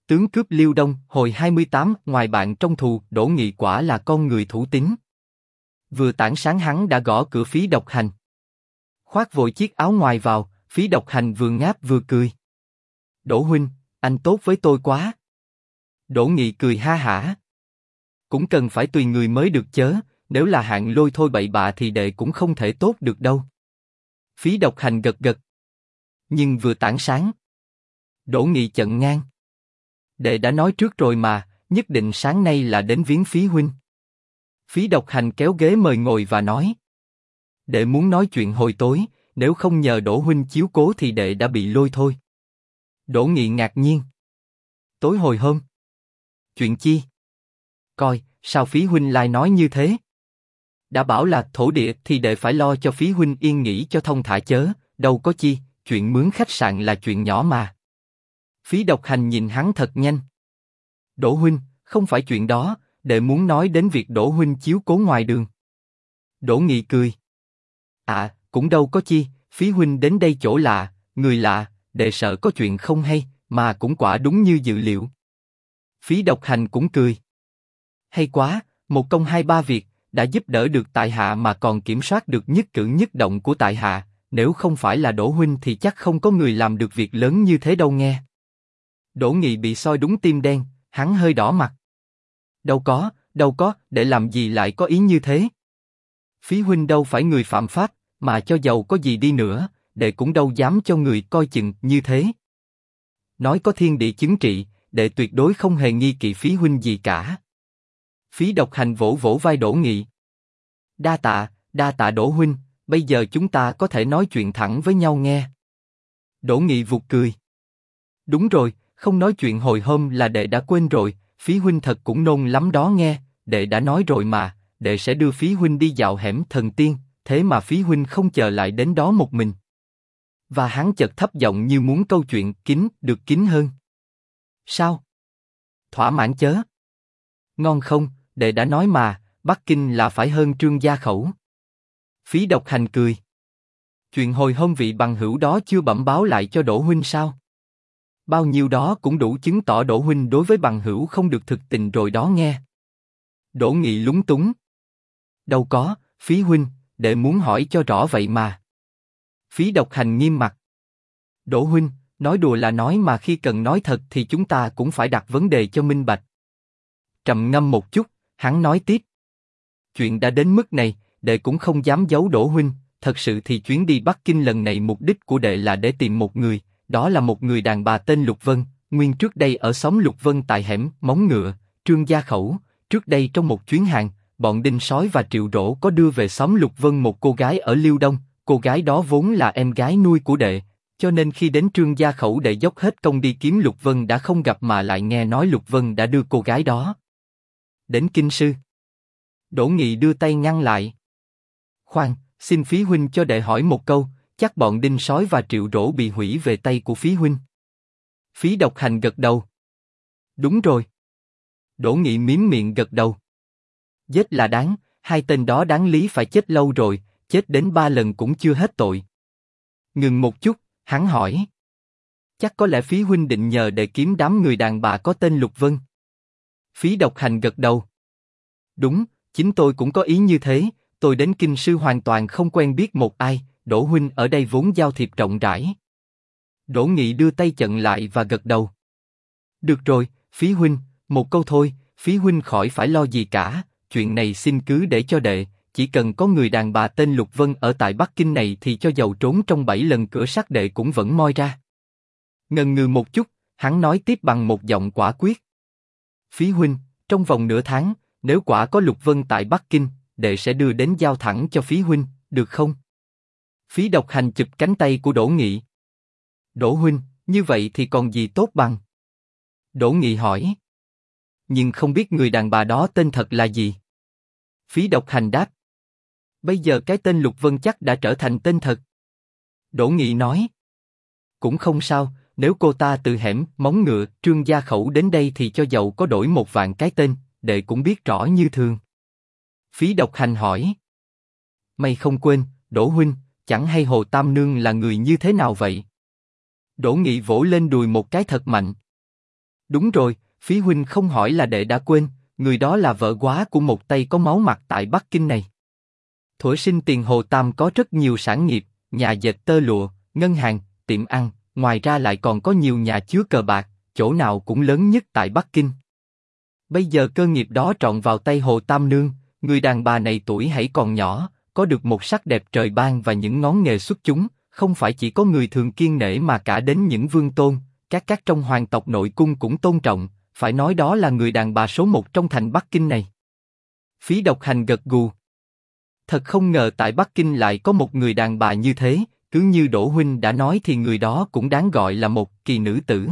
Tướng cướp Liêu Đông, hồi 28, ngoài bạn trong thù, Đỗ Nghị quả là con người thủ tín. Vừa tảng sáng hắn đã gõ cửa Phí Độc Hành. Khoác vội chiếc áo ngoài vào, Phí Độc Hành vừa ngáp vừa cười. Đỗ huynh, anh tốt với tôi quá. Đỗ Nghị cười ha hả. Cũng cần phải tùy người mới được chớ, nếu là hạng lôi thôi bậy bạ thì đệ cũng không thể tốt được đâu. Phí Độc Hành gật gật. Nhưng vừa tảng sáng. Đỗ Nghị chận ngang. Đệ đã nói trước rồi mà, nhất định sáng nay là đến viếng Phí huynh. Phí Độc Hành kéo ghế mời ngồi và nói. Đệ muốn nói chuyện hồi tối, nếu không nhờ Đỗ huynh chiếu cố thì đệ đã bị lôi thôi. Đỗ Nghị ngạc nhiên. Tối hồi hôm. Chuyện chi? Coi, sao Phí huynh lại nói như thế? Đã bảo là thổ địa thì đệ phải lo cho Phí huynh yên nghỉ cho thông thả chớ, đâu có chi, chuyện mướn khách sạn là chuyện nhỏ mà. Phí Độc Hành nhìn hắn thật nhanh. Đỗ huynh, không phải chuyện đó, đệ muốn nói đến việc Đỗ huynh chiếu cố ngoài đường. Đỗ Nghị cười. À, cũng đâu có chi, Phí huynh đến đây chỗ lạ, người lạ, đệ sợ có chuyện không hay, mà cũng quả đúng như dự liệu. Phí Độc Hành cũng cười. Hay quá, một công hai ba việc, đã giúp đỡ được tại hạ mà còn kiểm soát được nhất cử nhất động của tại hạ, nếu không phải là Đỗ huynh thì chắc không có người làm được việc lớn như thế đâu nghe. Đỗ Nghị bị soi đúng tim đen, hắn hơi đỏ mặt. Đâu có, để làm gì lại có ý như thế? Phí huynh đâu phải người phạm pháp, mà cho dầu có gì đi nữa, đệ cũng đâu dám cho người coi chừng như thế. Nói có thiên địa chứng trị, đệ tuyệt đối không hề nghi kỵ Phí huynh gì cả. Phí Độc Hành vỗ vỗ vai Đỗ Nghị. Đa tạ Đỗ huynh, bây giờ chúng ta có thể nói chuyện thẳng với nhau nghe. Đỗ Nghị vụt cười. Đúng rồi, không nói chuyện hồi hôm là đệ đã quên rồi, Phí huynh thật cũng nôn lắm đó nghe, đệ đã nói rồi mà, đệ sẽ đưa Phí huynh đi dạo hẻm Thần Tiên, thế mà Phí huynh không chờ lại đến đó một mình. Và hắn chợt thấp giọng như muốn câu chuyện được kín hơn. Sao? Thỏa mãn chớ? Ngon không, đệ đã nói mà, Bắc Kinh là phải hơn Trương Gia khẩu. Phí Độc Hành cười. Chuyện hồi hôm vị bằng hữu đó chưa bẩm báo lại cho Đỗ huynh sao? Bao nhiêu đó cũng đủ chứng tỏ Đỗ huynh đối với bằng hữu không được thực tình rồi đó nghe. Đỗ Nghị lúng túng. Đâu có, Phí huynh, đệ muốn hỏi cho rõ vậy mà. Phí Độc Hành nghiêm mặt. Đỗ huynh, nói đùa là nói mà khi cần nói thật thì chúng ta cũng phải đặt vấn đề cho minh bạch. Trầm ngâm một chút, hắn nói tiếp. Chuyện đã đến mức này, đệ cũng không dám giấu Đỗ huynh, thật sự thì chuyến đi Bắc Kinh lần này mục đích của đệ là để tìm một người, đó là một người đàn bà tên Lục Vân, nguyên trước đây ở xóm Lục Vân tại hẻm Móng Ngựa, Trương Gia khẩu. Trước đây trong một chuyến hàng, bọn Đinh Sói và Triệu Rỗ có đưa về xóm Lục Vân một cô gái ở Liêu Đông, cô gái đó vốn là em gái nuôi của đệ, cho nên khi đến Trương Gia khẩu đệ dốc hết công đi kiếm Lục Vân đã không gặp mà lại nghe nói Lục Vân đã đưa cô gái đó đến Kinh sư. Đỗ Nghị đưa tay ngăn lại. Khoan, xin Phí huynh cho đệ hỏi một câu, chắc bọn Đinh Sói và Triệu Rỗ bị hủy về tay của Phí huynh? Phí Độc Hành gật đầu. Đúng rồi. Đỗ Nghị mím miệng gật đầu. Giết là đáng, hai tên đó đáng lý phải chết lâu rồi, chết đến 3 lần cũng chưa hết tội. Ngừng một chút, hắn hỏi. Chắc có lẽ Phí huynh định nhờ để kiếm đám người đàn bà có tên Lục Vân. Phí Độc Hành gật đầu. Đúng, chính tôi cũng có ý như thế, tôi đến Kinh sư hoàn toàn không quen biết một ai, Đỗ huynh ở đây vốn giao thiệp rộng rãi. Đỗ Nghị đưa tay chặn lại và gật đầu. Được rồi, Phí huynh, một câu thôi, Phí huynh khỏi phải lo gì cả, chuyện này xin cứ để cho đệ, chỉ cần có người đàn bà tên Lục Vân ở tại Bắc Kinh này thì cho dầu trốn trong 7 lần cửa sắt đệ cũng vẫn moi ra. Ngần ngừ một chút, hắn nói tiếp bằng một giọng quả quyết. Phí huynh, trong vòng nửa tháng, nếu quả có Lục Vân tại Bắc Kinh, đệ sẽ đưa đến giao thẳng cho Phí huynh, được không? Phí Độc Hành chụp cánh tay của Đỗ Nghị. Đỗ huynh, như vậy thì còn gì tốt bằng? Đỗ Nghị hỏi. Nhưng không biết người đàn bà đó tên thật là gì? Phí Độc Hành đáp. Bây giờ cái tên Lục Vân chắc đã trở thành tên thật. Đỗ Nghị nói. Cũng không sao, nếu cô ta từ hẻm Móng Ngựa, Trương Gia khẩu đến đây thì cho dầu có đổi 1 vạn cái tên, đệ cũng biết rõ như thường. Phí Độc Hành hỏi. Mày không quên, Đỗ huynh, chẳng hay Hồ Tam Nương là người như thế nào vậy? Đỗ Nghị vỗ lên đùi một cái thật mạnh. Đúng rồi, phí huynh không hỏi là đệ đã quên, người đó là vợ góa của một tay có máu mặt tại Bắc Kinh này. Thuở sinh tiền Hồ Tam có rất nhiều sản nghiệp, nhà dệt tơ lụa, ngân hàng, tiệm ăn, ngoài ra lại còn có nhiều nhà chứa cờ bạc, chỗ nào cũng lớn nhất tại Bắc Kinh. Bây giờ cơ nghiệp đó trọn vào tay Hồ Tam Nương, người đàn bà này tuổi hãy còn nhỏ, có được một sắc đẹp trời ban và những ngón nghề xuất chúng, không phải chỉ có người thường kiêng nể mà cả đến những vương tôn, các trong hoàng tộc nội cung cũng tôn trọng, phải nói đó là người đàn bà số một trong thành Bắc Kinh này. Phí Độc Hành gật gù. Thật không ngờ tại Bắc Kinh lại có một người đàn bà như thế, cứ như Đỗ huynh đã nói thì người đó cũng đáng gọi là một kỳ nữ tử.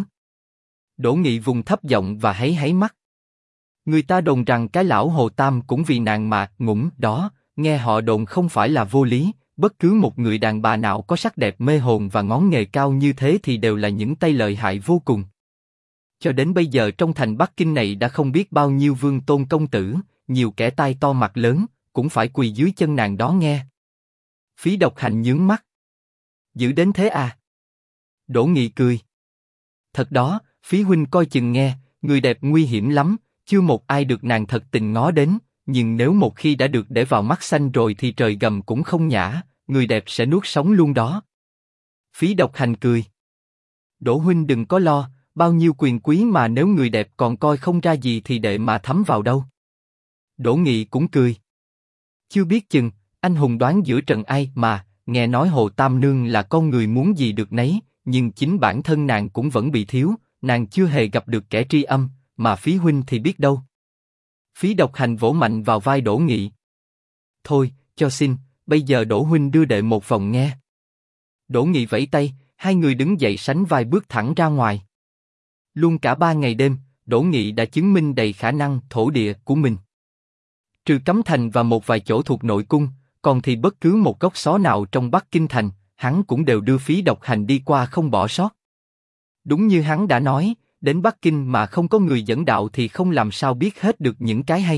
Đỗ Nghị vùng thấp giọng và háy háy mắt. Người ta đồn rằng cái lão Hồ Tam cũng vì nàng mà ngủm đó, nghe họ đồn không phải là vô lý, bất cứ một người đàn bà nào có sắc đẹp mê hồn và ngón nghề cao như thế thì đều là những tay lợi hại vô cùng. Cho đến bây giờ trong thành Bắc Kinh này đã không biết bao nhiêu vương tôn công tử, nhiều kẻ tai to mặt lớn, cũng phải quỳ dưới chân nàng đó nghe. Phí Độc Hành nhướng mắt. Dữ đến thế à? Đỗ Nghị cười. Thật đó, Phí huynh coi chừng nghe, người đẹp nguy hiểm lắm, chưa một ai được nàng thật tình ngó đến, nhưng nếu một khi đã được để vào mắt xanh rồi thì trời gầm cũng không nhả, người đẹp sẽ nuốt sống luôn đó. Phí Độc Hành cười. Đỗ huynh đừng có lo, bao nhiêu quyền quý mà nếu người đẹp còn coi không ra gì thì đệ mà thấm vào đâu. Đỗ Nghị cũng cười. Chưa biết chừng, anh hùng đoán giữa trận ai mà, nghe nói Hồ Tam Nương là con người muốn gì được nấy, nhưng chính bản thân nàng cũng vẫn bị thiếu, nàng chưa hề gặp được kẻ tri âm, mà Phí huynh thì biết đâu. Phí Độc Hành vỗ mạnh vào vai Đỗ Nghị. Thôi, cho xin, bây giờ Đỗ huynh đưa đệ một vòng nghe. Đỗ Nghị vẫy tay, hai người đứng dậy sánh vai bước thẳng ra ngoài. Luôn cả 3 ngày đêm, Đỗ Nghị đã chứng minh đầy khả năng thổ địa của mình. Trừ Cấm Thành và một vài chỗ thuộc nội cung, còn thì bất cứ một góc xó nào trong Bắc Kinh thành, hắn cũng đều đưa Phí Độc Hành đi qua không bỏ sót. Đúng như hắn đã nói, đến Bắc Kinh mà không có người dẫn đạo thì không làm sao biết hết được những cái hay.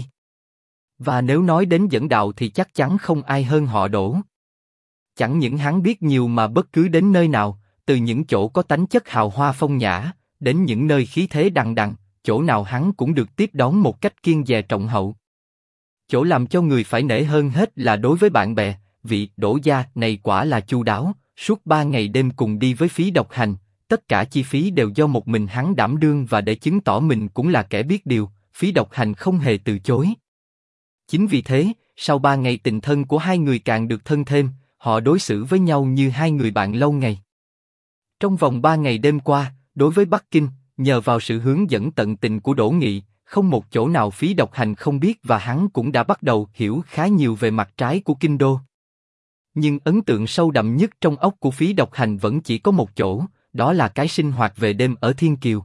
Và nếu nói đến dẫn đạo thì chắc chắn không ai hơn họ Đỗ. Chẳng những hắn biết nhiều mà bất cứ đến nơi nào, từ những chỗ có tánh chất hào hoa phong nhã, đến những nơi khí thế đằng đằng, chỗ nào hắn cũng được tiếp đón một cách kiêng dè trọng hậu. Chỗ làm cho người phải nể hơn hết là đối với bạn bè, vị Đỗ gia này quả là chu đáo, suốt 3 ngày đêm cùng đi với Phí Độc Hành, tất cả chi phí đều do một mình hắn đảm đương và để chứng tỏ mình cũng là kẻ biết điều, Phí Độc Hành không hề từ chối. Chính vì thế, sau 3 ngày tình thân của hai người càng được thân thêm, họ đối xử với nhau như hai người bạn lâu ngày. Trong vòng 3 ngày đêm qua, đối với Bắc Kinh, nhờ vào sự hướng dẫn tận tình của Đỗ Nghị, không một chỗ nào Phí Độc Hành không biết và hắn cũng đã bắt đầu hiểu khá nhiều về mặt trái của kinh đô. Nhưng ấn tượng sâu đậm nhất trong óc của Phí Độc Hành vẫn chỉ có một chỗ, đó là cái sinh hoạt về đêm ở Thiên Kiều.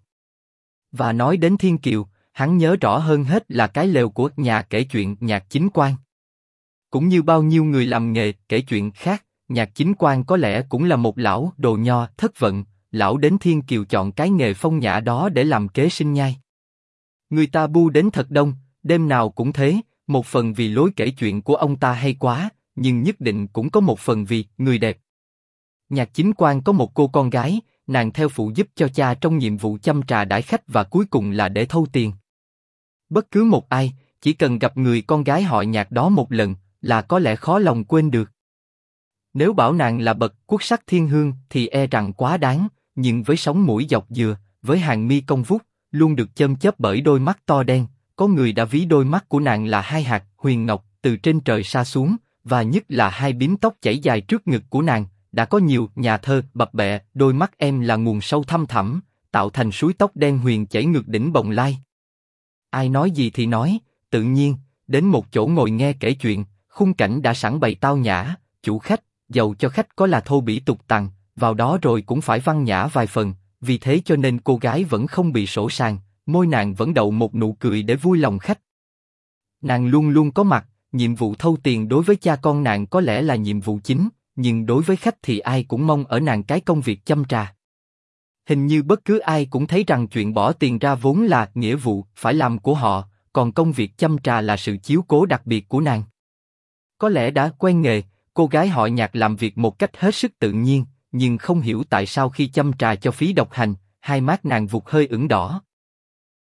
Và nói đến Thiên Kiều, hắn nhớ rõ hơn hết là cái lều của nhà kể chuyện Nhạc Chính Quang. Cũng như bao nhiêu người làm nghề kể chuyện khác, Nhạc Chính Quang có lẽ cũng là một lão đồ nho thất vận, lão đến Thiên Kiều chọn cái nghề phong nhã đó để làm kế sinh nhai. Người ta bu đến thật đông, đêm nào cũng thế, một phần vì lối kể chuyện của ông ta hay quá, nhưng nhất định cũng có một phần vì người đẹp. Nhạc Chính Quang có một cô con gái, nàng theo phụ giúp cho cha trong nhiệm vụ chăm trà đãi khách và cuối cùng là để thâu tiền. Bất cứ một ai, chỉ cần gặp người con gái họ Nhạc đó một lần, là có lẽ khó lòng quên được. Nếu bảo nàng là bậc quốc sắc thiên hương thì e rằng quá đáng, nhưng với sống mũi dọc dừa, với hàng mi cong vút, luôn được châm chớp bởi đôi mắt to đen, có người đã ví đôi mắt của nàng là hai hạt huyền ngọc từ trên trời sa xuống, và nhất là hai bím tóc chảy dài trước ngực của nàng. Đã có nhiều nhà thơ bập bẹ đôi mắt em là nguồn sâu thăm thẳm, tạo thành suối tóc đen huyền chảy ngược đỉnh Bồng Lai. Ai nói gì thì nói, tự nhiên đến một chỗ ngồi nghe kể chuyện, khung cảnh đã sẵn bày tao nhã, chủ khách, dầu cho khách có là thô bỉ tục tằng, vào đó rồi cũng phải văn nhã vài phần, vì thế cho nên cô gái vẫn không bị sổ sàng, môi nàng vẫn đậu một nụ cười để vui lòng khách. Nàng luôn luôn có mặt, nhiệm vụ thâu tiền đối với cha con nàng có lẽ là nhiệm vụ chính, nhưng đối với khách thì ai cũng mong ở nàng cái công việc chăm trà. Hình như bất cứ ai cũng thấy rằng chuyện bỏ tiền ra vốn là nghĩa vụ phải làm của họ, còn công việc chăm trà là sự chiếu cố đặc biệt của nàng. Có lẽ đã quen nghề, cô gái họ Nhạc làm việc một cách hết sức tự nhiên, nhưng không hiểu tại sao khi chăm trà cho Phí Độc Hành, hai má nàng vụt hơi ửng đỏ.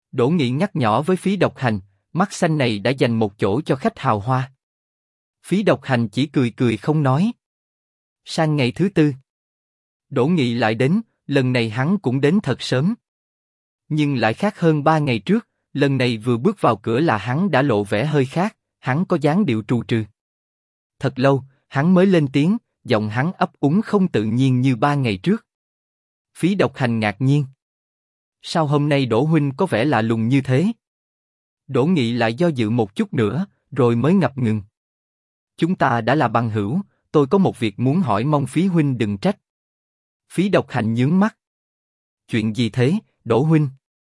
Đỗ Nghị nhắc nhỏ với Phí Độc Hành, mắt xanh này đã dành một chỗ cho khách hào hoa. Phí Độc Hành chỉ cười cười không nói. Sang ngày thứ tư, Đỗ Nghị lại đến, lần này hắn cũng đến thật sớm. Nhưng lại khác hơn 3 ngày trước, lần này vừa bước vào cửa là hắn đã lộ vẻ hơi khác, hắn có dáng điệu trù trừ. Thật lâu, hắn mới lên tiếng, giọng hắn ấp úng không tự nhiên như 3 ngày trước. Phí Độc Hành ngạc nhiên. Sao hôm nay Đỗ huynh có vẻ lạ lùng như thế? Đỗ Nghị lại do dự một chút nữa, rồi mới ngập ngừng. Chúng ta đã là bằng hữu, tôi có một việc muốn hỏi, mong Phí huynh đừng trách. Phí Độc Hành nhướng mắt. Chuyện gì thế, Đỗ huynh?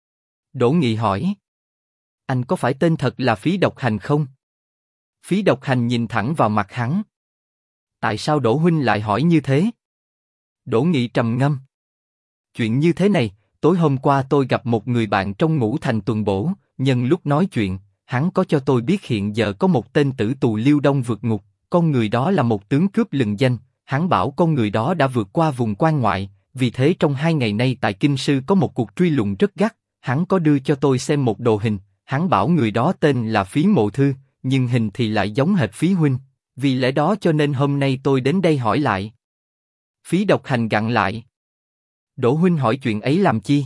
Đỗ Nghị hỏi. Anh có phải tên thật là Phí Độc Hành không? Phí Độc Hành nhìn thẳng vào mặt hắn. Tại sao Đỗ huynh lại hỏi như thế? Đỗ Nghị trầm ngâm. Chuyện như thế này, tối hôm qua tôi gặp một người bạn trong Ngũ Thành tuần bổ, nhân lúc nói chuyện, hắn có cho tôi biết hiện giờ có một tên tử tù Liêu Đông vượt ngục, con người đó là một tướng cướp lừng danh, hắn bảo con người đó đã vượt qua vùng quan ngoại, vì thế trong 2 ngày nay tại Kinh Sư có một cuộc truy lùng rất gắt, hắn có đưa cho tôi xem một đồ hình, hắn bảo người đó tên là Phí Mộ Thư, nhưng hình thì lại giống hệt Phí huynh, vì lẽ đó cho nên hôm nay tôi đến đây hỏi lại. Phí Độc Hành gặng lại. Đỗ huynh hỏi chuyện ấy làm chi?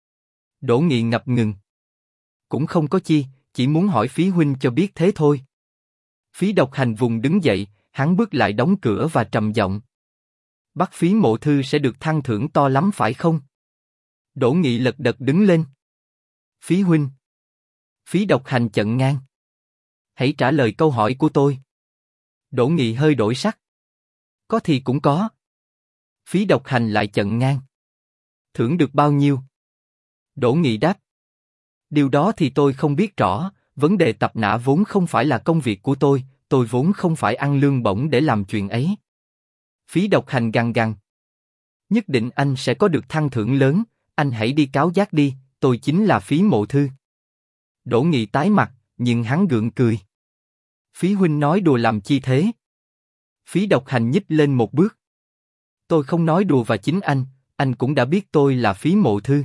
Đỗ Nghị ngập ngừng. Cũng không có chi, chỉ muốn hỏi Phí huynh cho biết thế thôi. Phí Độc Hành vùng đứng dậy, hắn bước lại đóng cửa và trầm giọng. Bắt Phí Mộ Thư sẽ được thăng thưởng to lắm phải không? Đỗ Nghị lật đật đứng lên. Phí huynh. Phí Độc Hành chận ngang. Hãy trả lời câu hỏi của tôi. Đỗ Nghị hơi đổi sắc. Có thì cũng có. Phí Độc Hành lại chận ngang. Thưởng được bao nhiêu? Đỗ Nghị đáp. Điều đó thì tôi không biết rõ, vấn đề tập nã vốn không phải là công việc của tôi vốn không phải ăn lương bổng để làm chuyện ấy. Phí Độc Hành gằn gằn. Nhất định anh sẽ có được thăng thưởng lớn, anh hãy đi cáo giác đi, tôi chính là Phí Mộ Thư. Đỗ Nghị tái mặt, nhưng hắn gượng cười. Phí huynh nói đùa làm chi thế? Phí Độc Hành nhích lên một bước. Tôi không nói đùa và chính anh cũng đã biết tôi là Phí Mộ Thư.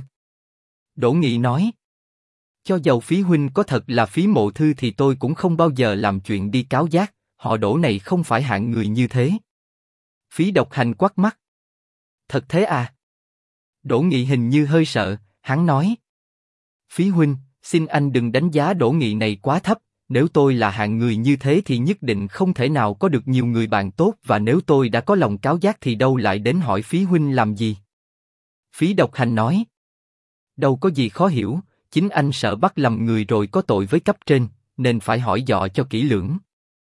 Đỗ Nghị nói. Cho dầu Phí huynh có thật là Phí Mộ Thư thì tôi cũng không bao giờ làm chuyện đi cáo giác, họ Đỗ này không phải hạng người như thế. Phí Độc Hành quắt mắt. Thật thế à? Đỗ Nghị hình như hơi sợ, hắn nói. Phí huynh, xin anh đừng đánh giá Đỗ Nghị này quá thấp, nếu tôi là hạng người như thế thì nhất định không thể nào có được nhiều người bạn tốt, và nếu tôi đã có lòng cáo giác thì đâu lại đến hỏi Phí huynh làm gì? Phí Độc Hành nói. Đâu có gì khó hiểu, chính anh sợ bắt lầm người rồi có tội với cấp trên, nên phải hỏi dò cho kỹ lưỡng.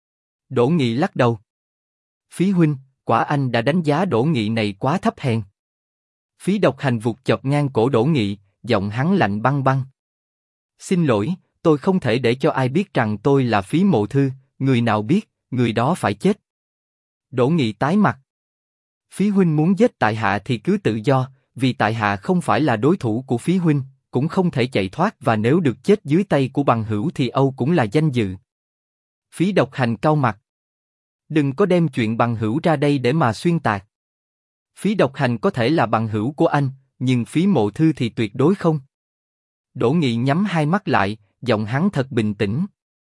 Đỗ Nghị lắc đầu. Phí huynh, quả anh đã đánh giá Đỗ Nghị này quá thấp hèn. Phí Độc Hành vụt chọc ngang cổ Đỗ Nghị, giọng hắn lạnh băng băng. Xin lỗi, tôi không thể để cho ai biết rằng tôi là Phí Mộ Thư, người nào biết, người đó phải chết. Đỗ Nghị tái mặt. Phí huynh muốn giết tại hạ thì cứ tự do, vì tại hạ không phải là đối thủ của Phí huynh, cũng không thể chạy thoát, và nếu được chết dưới tay của bằng hữu thì âu cũng là danh dự. Phí Độc Hành cau mặt. Đừng có đem chuyện bằng hữu ra đây để mà xuyên tạc. Phí Độc Hành có thể là bằng hữu của anh, nhưng Phí Mộ Thư thì tuyệt đối không. Đỗ Nghị nhắm hai mắt lại, giọng hắn thật bình tĩnh.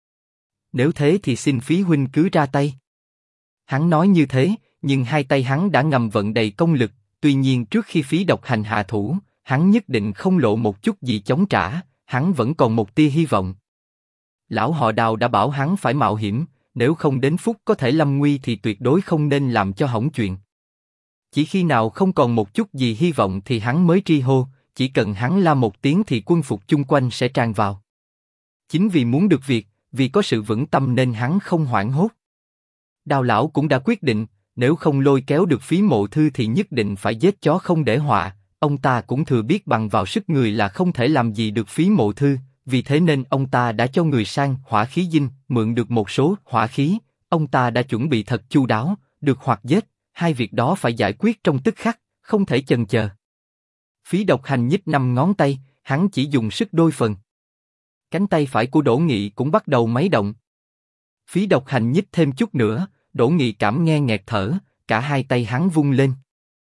Nếu thế thì xin Phí huynh cứ ra tay. Hắn nói như thế, nhưng hai tay hắn đã ngầm vận đầy công lực, tuy nhiên trước khi Phí Độc Hành hạ thủ, hắn nhất định không lộ một chút gì chống trả, hắn vẫn còn một tia hy vọng. Lão họ Đào đã bảo hắn phải mạo hiểm, nếu không đến phút có thể lâm nguy thì tuyệt đối không nên làm cho hỏng chuyện. Chỉ khi nào không còn một chút gì hy vọng thì hắn mới tri hô, chỉ cần hắn la một tiếng thì quân phục chung quanh sẽ tràn vào. Chính vì muốn được việc, vì có sự vững tâm nên hắn không hoảng hốt. Đào lão cũng đã quyết định, nếu không lôi kéo được Phí Mộ Thư thì nhất định phải giết chó không để họa. Ông ta cũng thừa biết bằng vào sức người là không thể làm gì được Phí Mộ Thư, vì thế nên ông ta đã cho người sang hỏa khí dinh mượn được một số hỏa khí. Ông ta đã chuẩn bị thật chu đáo, được hoặc giết, hai việc đó phải giải quyết trong tức khắc, không thể chần chờ. Phí Độc Hành nhích 5 ngón tay, hắn chỉ dùng sức đôi phần. Cánh tay phải của Đỗ Nghị cũng bắt đầu máy động. Phí Độc Hành nhích thêm chút nữa, Đỗ Nghị cảm nghe nghẹt thở, cả hai tay hắn vung lên.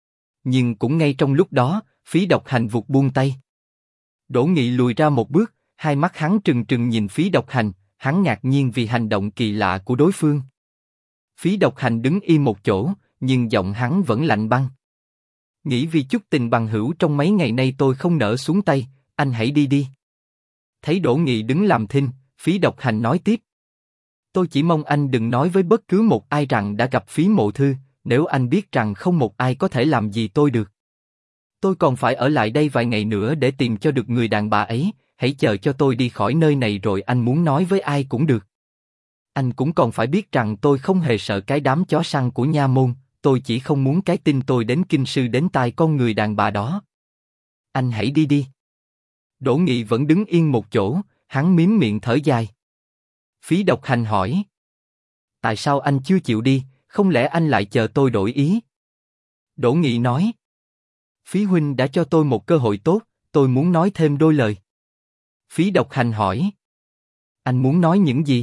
Nhưng cũng ngay trong lúc đó, Phí Độc Hành vụt buông tay. Đỗ Nghị lùi ra một bước, Hai mắt hắn trừng trừng nhìn Phí Độc Hành, hắn ngạc nhiên vì hành động kỳ lạ của đối phương. Phí Độc Hành đứng im một chỗ, nhưng giọng hắn vẫn lạnh băng. Nghĩ vì chút tình bằng hữu trong mấy ngày nay tôi không nỡ xuống tay, anh hãy đi đi. Thấy Đỗ Nghị đứng làm thinh, Phí Độc Hành nói tiếp. Tôi chỉ mong anh đừng nói với bất cứ một ai rằng đã gặp Phí Mộ Thư, nếu anh biết rằng không một ai có thể làm gì tôi được. Tôi còn phải ở lại đây vài ngày nữa để tìm cho được người đàn bà ấy, hãy chờ cho tôi đi khỏi nơi này rồi anh muốn nói với ai cũng được. Anh cũng còn phải biết rằng tôi không hề sợ cái đám chó săn của nha môn, tôi chỉ không muốn cái tin tôi đến kinh sư đến tai con người đàn bà đó. Anh hãy đi đi. Đỗ Nghị vẫn đứng yên một chỗ, hắn mím miệng thở dài. Phí Độc Hành hỏi. Tại sao anh chưa chịu đi, không lẽ anh lại chờ tôi đổi ý? Đỗ Nghị nói. Phí huynh đã cho tôi một cơ hội tốt, tôi muốn nói thêm đôi lời. Phí Độc Hành hỏi. Anh muốn nói những gì?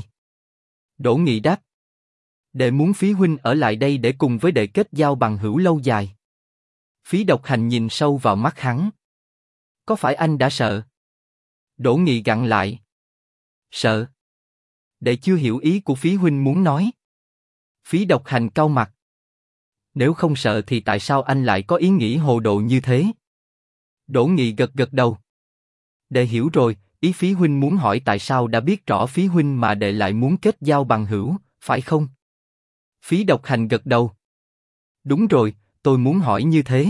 Đỗ Nghị đáp. Đệ muốn Phí huynh ở lại đây để cùng với đệ kết giao bằng hữu lâu dài. Phí Độc Hành nhìn sâu vào mắt hắn. Có phải anh đã sợ? Đỗ Nghị gặn lại. Sợ? Đệ chưa hiểu ý của Phí huynh muốn nói. Phí Độc Hành cau mặt. Nếu không sợ thì tại sao anh lại có ý nghĩ hồ đồ như thế? Đỗ Nghị gật gật đầu. Đệ hiểu rồi, ý Phí huynh muốn hỏi tại sao đã biết rõ Phí huynh mà đệ lại muốn kết giao bằng hữu, phải không? Phí Độc Hành gật đầu. Đúng rồi, tôi muốn hỏi như thế.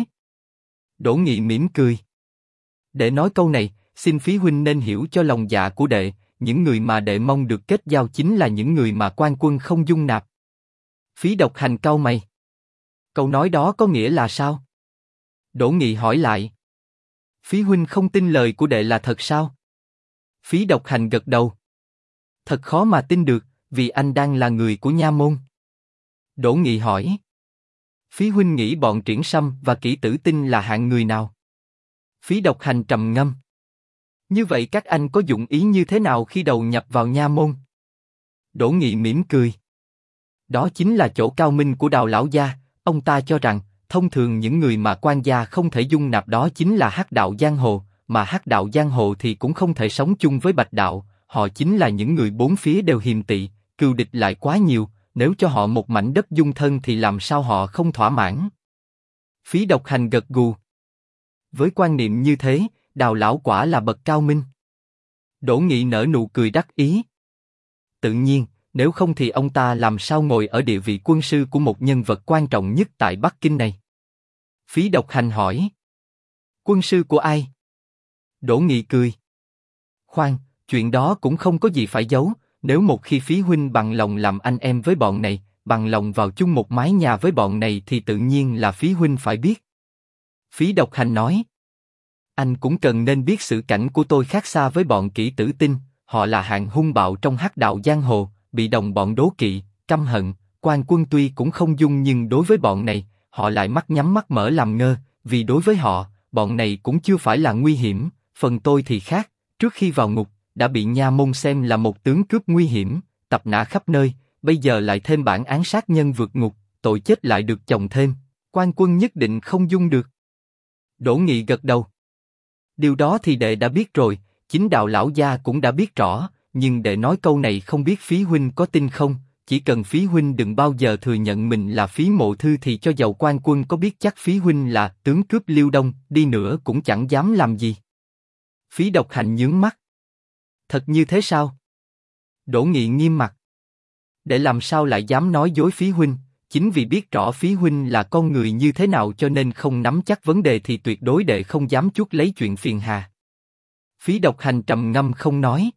Đỗ Nghị mỉm cười. Đệ nói câu này, xin Phí huynh nên hiểu cho lòng dạ của đệ, những người mà đệ mong được kết giao chính là những người mà quan quân không dung nạp. Phí Độc Hành cau mày. Câu nói đó có nghĩa là sao? Đỗ Nghị hỏi lại. Phí huynh không tin lời của đệ là thật sao? Phí Độc Hành gật đầu. Thật khó mà tin được, vì anh đang là người của nha môn. Đỗ Nghị hỏi. Phí huynh nghĩ bọn Triển Sâm và Kỷ Tử Tinh là hạng người nào? Phí Độc Hành trầm ngâm. Như vậy các anh có dụng ý như thế nào khi đầu nhập vào nha môn? Đỗ Nghị mỉm cười. Đó chính là chỗ cao minh của Đào lão gia, ông ta cho rằng, thông thường những người mà quan gia không thể dung nạp đó chính là hắc đạo giang hồ, mà hắc đạo giang hồ thì cũng không thể sống chung với bạch đạo, họ chính là những người bốn phía đều hiềm tị, cừu địch lại quá nhiều, nếu cho họ một mảnh đất dung thân thì làm sao họ không thỏa mãn? Phí Độc Hành gật gù. Với quan niệm như thế, Đào lão quả là bậc cao minh. Đỗ Nghị nở nụ cười đắc ý. Tự nhiên, nếu không thì ông ta làm sao ngồi ở địa vị quân sư của một nhân vật quan trọng nhất tại Bắc Kinh này? Phí Độc Hành hỏi. Quân sư của ai? Đỗ Nghị cười. Khoan, chuyện đó cũng không có gì phải giấu, nếu một khi Phí huynh bằng lòng làm anh em với bọn này, bằng lòng vào chung một mái nhà với bọn này thì tự nhiên là Phí huynh phải biết. Phí Độc Hành nói. Anh cũng cần nên biết sự cảnh của tôi khác xa với bọn Kỷ Tử Tinh, họ là hạng hung bạo trong hắc đạo giang hồ, bị đồng bọn đố kỵ, căm hận, quan quân tuy cũng không dung nhưng đối với bọn này, họ lại mắt nhắm mắt mở làm ngơ, vì đối với họ, bọn này cũng chưa phải là nguy hiểm, phần tôi thì khác, trước khi vào ngục, đã bị nha môn xem là một tướng cướp nguy hiểm, tập nã khắp nơi, bây giờ lại thêm bản án sát nhân vượt ngục, tội chết lại được chồng thêm, quan quân nhất định không dung được. Đỗ Nghị gật đầu. Điều đó thì đệ đã biết rồi, chính Đào lão gia cũng đã biết rõ, nhưng đệ nói câu này không biết Phí huynh có tin không, chỉ cần Phí huynh đừng bao giờ thừa nhận mình là Phí Mộ Thư thì cho dầu quan quân có biết chắc Phí huynh là tướng cướp Liêu Đông, đi nữa cũng chẳng dám làm gì. Phí Độc Hành nhướng mắt. Thật như thế sao? Đỗ Nghị nghiêm mặt. Đệ làm sao lại dám nói dối Phí huynh, chính vì biết rõ Phí huynh là con người như thế nào cho nên không nắm chắc vấn đề thì tuyệt đối đệ không dám chuốc lấy chuyện phiền hà. Phí Độc Hành trầm ngâm không nói.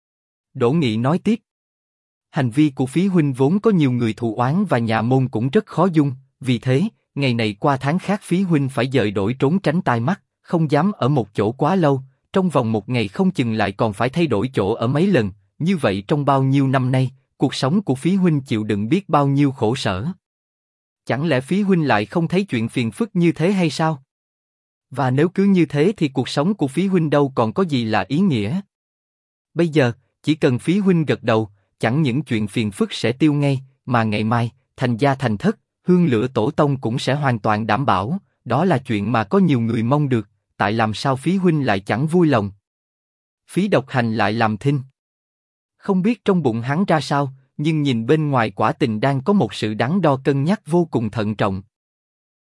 Đỗ Nghị nói tiếp. Hành vi của Phí huynh vốn có nhiều người thù oán và nhà môn cũng rất khó dung, vì thế, ngày này qua tháng khác Phí huynh phải dời đổi trốn tránh tai mắt, không dám ở một chỗ quá lâu, trong vòng một ngày không chừng lại còn phải thay đổi chỗ ở mấy lần, như vậy trong bao nhiêu năm nay, cuộc sống của Phí huynh chịu đựng biết bao nhiêu khổ sở. Chẳng lẽ Phí huynh lại không thấy chuyện phiền phức như thế hay sao? Và nếu cứ như thế thì cuộc sống của Phí huynh đâu còn có gì là ý nghĩa. Bây giờ, chỉ cần Phí huynh gật đầu, chẳng những chuyện phiền phức sẽ tiêu ngay, mà ngày mai, thành gia thành thất, hương lửa tổ tông cũng sẽ hoàn toàn đảm bảo, đó là chuyện mà có nhiều người mong được, tại làm sao Phí huynh lại chẳng vui lòng. Phí độc hành lại làm thinh. Không biết trong bụng hắn ra sao, nhưng nhìn bên ngoài quả tình đang có một sự đắn đo cân nhắc vô cùng thận trọng.